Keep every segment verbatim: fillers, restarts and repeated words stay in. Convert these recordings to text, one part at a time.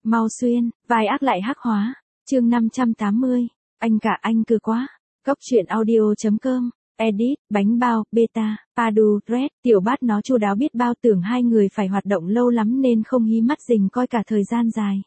Mau xuyên, vai ác lại hắc hóa. Chương năm trăm tám mươi. Anh cả anh cư quá. Cốc truyện audio.com. Edit, bánh bao, beta, Padu, Red, Tiểu Bát nó chu đáo biết bao, tưởng hai người phải hoạt động lâu lắm nên không hí mắt rình coi cả thời gian dài.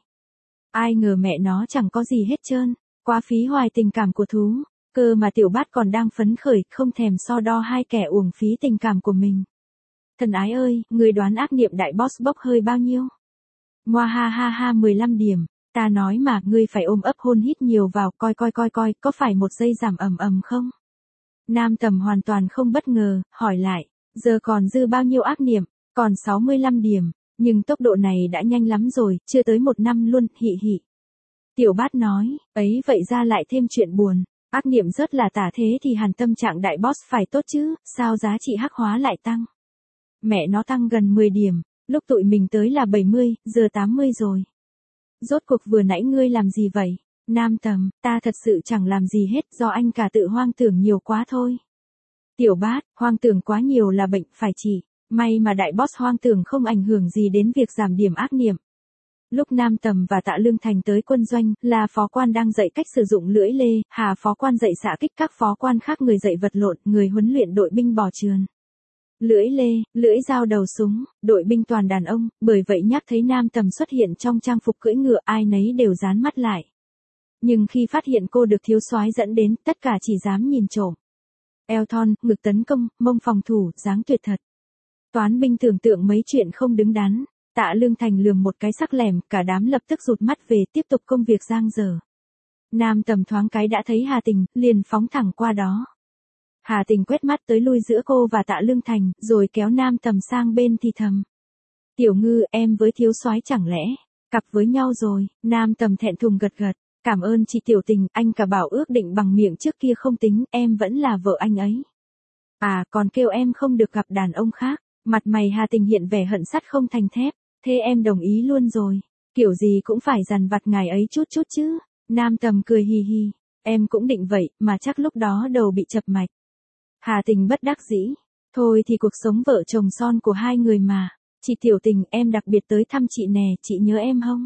Ai ngờ mẹ nó chẳng có gì hết trơn, quá phí hoài tình cảm của thú, cơ mà Tiểu Bát còn đang phấn khởi, không thèm so đo hai kẻ uổng phí tình cảm của mình. Thần ái ơi, người đoán ác niệm đại boss bốc hơi bao nhiêu? Ngoa ha ha ha mười lăm điểm, ta nói mà, ngươi phải ôm ấp hôn hít nhiều vào, coi coi coi coi, có phải một giây giảm ầm ầm không? Nam Tầm hoàn toàn không bất ngờ, hỏi lại, giờ còn dư bao nhiêu ác niệm? Còn sáu mươi lăm điểm, nhưng tốc độ này đã nhanh lắm rồi, chưa tới một năm luôn, hị hị. Tiểu Bát nói, ấy vậy ra lại thêm chuyện buồn, ác niệm rất là tả thế thì hẳn tâm trạng đại boss phải tốt chứ, sao giá trị hắc hóa lại tăng? Mẹ nó tăng gần mười điểm, lúc tụi mình tới là bảy mươi, giờ tám mươi rồi. Rốt cuộc vừa nãy ngươi làm gì vậy? Nam Tầm, ta thật sự chẳng làm gì hết, do anh cả tự hoang tưởng nhiều quá thôi. Tiểu Bát, hoang tưởng quá nhiều là bệnh, phải trị. May mà đại boss hoang tưởng không ảnh hưởng gì đến việc giảm điểm ác niệm. Lúc Nam Tầm và Tạ Lương Thành tới quân doanh, là phó quan đang dạy cách sử dụng lưỡi lê, Hà phó quan dạy xạ kích, các phó quan khác người dạy vật lộn, người huấn luyện đội binh bò trườn. Lưỡi lê, lưỡi dao đầu súng, đội binh toàn đàn ông, bởi vậy nhắc thấy Nam Tầm xuất hiện trong trang phục cưỡi ngựa, ai nấy đều dán mắt lại. Nhưng khi phát hiện cô được thiếu soái dẫn đến, tất cả chỉ dám nhìn trộm. Eo thon, ngực tấn công, mông phòng thủ, dáng tuyệt thật. Toán binh tưởng tượng mấy chuyện không đứng đắn, Tạ Lương Thành lườm một cái sắc lẻm, cả đám lập tức rụt mắt về tiếp tục công việc giang dở. Nam Tầm thoáng cái đã thấy Hà Tình, liền phóng thẳng qua đó. Hà Tình quét mắt tới lui giữa cô và Tạ Lương Thành, rồi kéo Nam Tầm sang bên thì thầm. Tiểu Ngư, em với thiếu soái chẳng lẽ cặp với nhau rồi? Nam Tầm thẹn thùng gật gật. Cảm ơn chị Tiểu Tình, anh cả bảo ước định bằng miệng trước kia không tính, em vẫn là vợ anh ấy. À, còn kêu em không được gặp đàn ông khác. Mặt mày Hà Tình hiện vẻ hận sắt không thành thép. Thế em đồng ý luôn rồi. Kiểu gì cũng phải dằn vặt ngài ấy chút chút chứ. Nam Tầm cười hì hì. Em cũng định vậy, mà chắc lúc đó đầu bị chập mạch. Hà Tình bất đắc dĩ. Thôi thì cuộc sống vợ chồng son của hai người mà. Chị Tiểu Tình, em đặc biệt tới thăm chị nè, chị nhớ em không?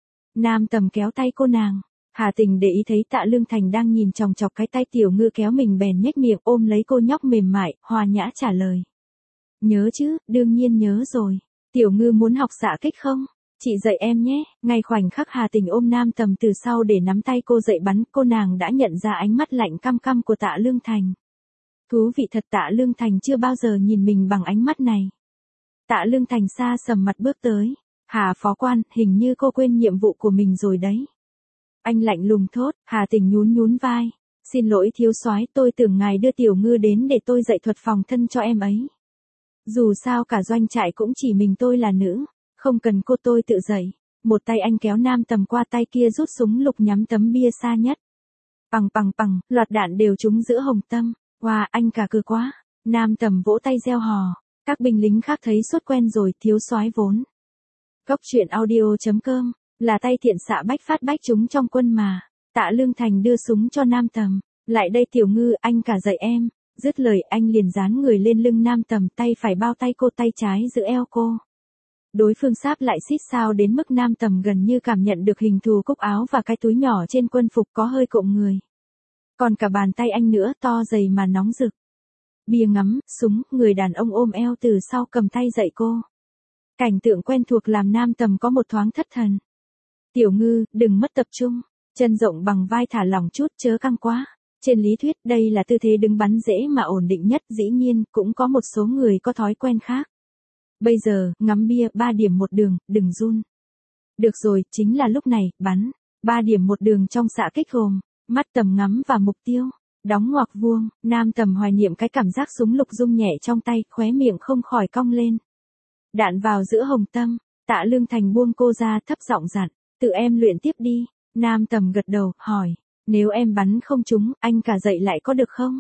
Nam Tầm kéo tay cô nàng. Hà Tình để ý thấy Tạ Lương Thành đang nhìn chòng chọc cái tay Tiểu Ngư kéo mình, bèn nhếch miệng ôm lấy cô nhóc mềm mại, hòa nhã trả lời. Nhớ chứ, đương nhiên nhớ rồi. Tiểu Ngư muốn học xạ kích không? Chị dạy em nhé. Ngay khoảnh khắc Hà Tình ôm Nam Tầm từ sau để nắm tay cô dạy bắn, cô nàng đã nhận ra ánh mắt lạnh căm căm của Tạ Lương Thành. Thú vị thật, Tạ Lương Thành chưa bao giờ nhìn mình bằng ánh mắt này. Tạ Lương Thành xa sầm mặt bước tới. Hà phó quan, hình như cô quên nhiệm vụ của mình rồi đấy. Anh lạnh lùng thốt. Hà Tình nhún nhún vai. Xin lỗi thiếu soái, tôi tưởng ngài đưa Tiểu Ngư đến để tôi dạy thuật phòng thân cho em ấy. Dù sao cả doanh trại cũng chỉ mình tôi là nữ, không cần cô, tôi tự dạy. Một tay anh kéo Nam Tầm qua, tay kia rút súng lục nhắm tấm bia xa nhất. Pằng pằng pằng, loạt đạn đều trúng giữa hồng tâm. Wow, anh cả cừ quá. Nam Tầm vỗ tay reo hò. Các binh lính khác thấy sốt quen rồi, thiếu soái vốn. Cốc truyện audio.com. Là tay thiện xạ bách phát bách chúng trong quân mà. Tạ Lương Thành đưa súng cho Nam Tầm. Lại đây Tiểu Ngư, anh cả dạy em. Dứt lời anh liền dán người lên lưng Nam Tầm, tay phải bao tay cô, tay trái giữ eo cô. Đối phương sáp lại xít sao đến mức Nam Tầm gần như cảm nhận được hình thù cúc áo và cái túi nhỏ trên quân phục có hơi cộm người. Còn cả bàn tay anh nữa, to dày mà nóng rực. Bia ngắm, súng, người đàn ông ôm eo từ sau cầm tay dạy cô. Cảnh tượng quen thuộc làm Nam Tầm có một thoáng thất thần. Tiểu Ngư, đừng mất tập trung. Chân rộng bằng vai thả lỏng chút, chớ căng quá. Trên lý thuyết đây là tư thế đứng bắn dễ mà ổn định nhất, dĩ nhiên cũng có một số người có thói quen khác. Bây giờ, ngắm bia, ba điểm một đường, đừng run. Được rồi, chính là lúc này, bắn. Ba điểm một đường trong xạ kích gồm, mắt tầm ngắm và mục tiêu, đóng ngoặc vuông. Nam Tầm hoài niệm cái cảm giác súng lục rung nhẹ trong tay, khóe miệng không khỏi cong lên. Đạn vào giữa hồng tâm. Tạ Lương Thành buông cô ra, thấp giọng dặn, tự em luyện tiếp đi. Nam Tầm gật đầu, hỏi. Nếu em bắn không trúng, anh cả dạy lại có được không?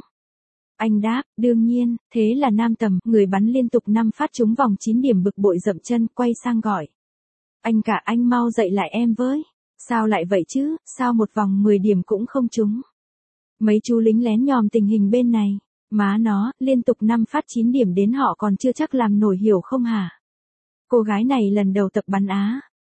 Anh đáp, đương nhiên. Thế là Nam Tầm, người bắn liên tục năm phát trúng vòng chín điểm, bực bội dậm chân, quay sang gọi. Anh cả, anh mau dạy lại em với. Sao lại vậy chứ, sao một vòng mười điểm cũng không trúng? Mấy chú lính lén nhòm tình hình bên này. Má nó, liên tục năm phát chín điểm đến họ còn chưa chắc làm nổi, hiểu không hả? Cô gái này lần đầu tập bắn á.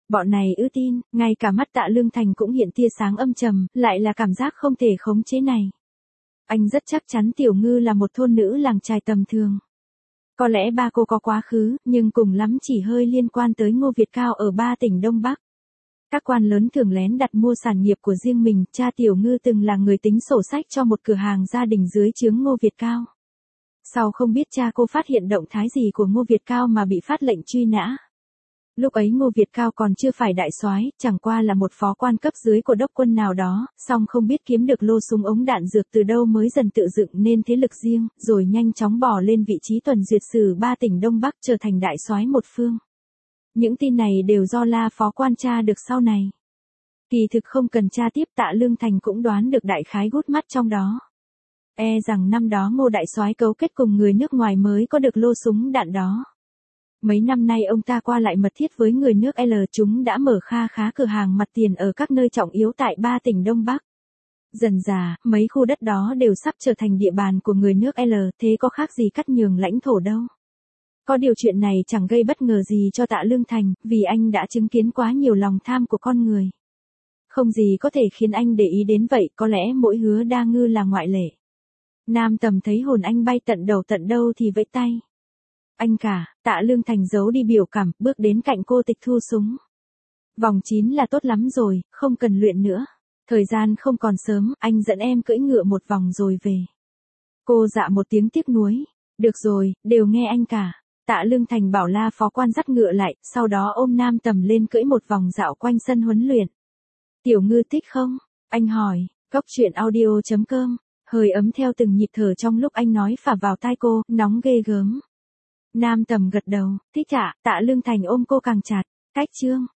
Bọn này ư tin, ngay cả mắt Tạ Lương Thành cũng hiện tia sáng âm trầm, lại là cảm giác không thể khống chế này. Anh rất chắc chắn Tiểu Ngư là một thôn nữ làng chài tầm thường. Có lẽ ba cô có quá khứ, nhưng cùng lắm chỉ hơi liên quan tới Ngô Việt Cao ở ba tỉnh Đông Bắc. Các quan lớn thường lén đặt mua sản nghiệp của riêng mình, cha Tiểu Ngư từng là người tính sổ sách cho một cửa hàng gia đình dưới trướng Ngô Việt Cao. Sau không biết cha cô phát hiện động thái gì của Ngô Việt Cao mà bị phát lệnh truy nã. Lúc ấy Ngô Việt Cao còn chưa phải đại soái, chẳng qua là một phó quan cấp dưới của đốc quân nào đó, song không biết kiếm được lô súng ống đạn dược từ đâu mới dần tự dựng nên thế lực riêng, rồi nhanh chóng bò lên vị trí tuần duyệt sử ba tỉnh Đông Bắc trở thành đại soái một phương. Những tin này đều do La phó quan tra được sau này. Kỳ thực không cần tra tiếp, Tạ Lương Thành cũng đoán được đại khái gút mắt trong đó. E rằng năm đó Ngô đại soái cấu kết cùng người nước ngoài mới có được lô súng đạn đó. Mấy năm nay ông ta qua lại mật thiết với người nước L, chúng đã mở kha khá cửa hàng mặt tiền ở các nơi trọng yếu tại ba tỉnh Đông Bắc. Dần dà, mấy khu đất đó đều sắp trở thành địa bàn của người nước L, thế có khác gì cắt nhường lãnh thổ đâu. Có điều chuyện này chẳng gây bất ngờ gì cho Tạ Lương Thành, vì anh đã chứng kiến quá nhiều lòng tham của con người. Không gì có thể khiến anh để ý đến vậy, có lẽ mỗi Hứa Đa Ngư là ngoại lệ. Nam Tầm thấy hồn anh bay tận đầu tận đâu thì vẫy tay. Anh cả, Tạ Lương Thành giấu đi biểu cảm, bước đến cạnh cô tịch thu súng. Vòng chín là tốt lắm rồi, không cần luyện nữa. Thời gian không còn sớm, anh dẫn em cưỡi ngựa một vòng rồi về. Cô dạ một tiếng tiếc nuối. Được rồi, đều nghe anh cả. Tạ Lương Thành bảo La phó quan dắt ngựa lại, sau đó ôm Nam Tầm lên cưỡi một vòng dạo quanh sân huấn luyện. Tiểu Ngư thích không? Anh hỏi. Cốc truyện audio chấm com. Hơi ấm theo từng nhịp thở trong lúc anh nói phả vào tai cô, nóng ghê gớm. Nam Tầm gật đầu, thích ạ, Tạ Lương Thành ôm cô càng chặt. Cách chương.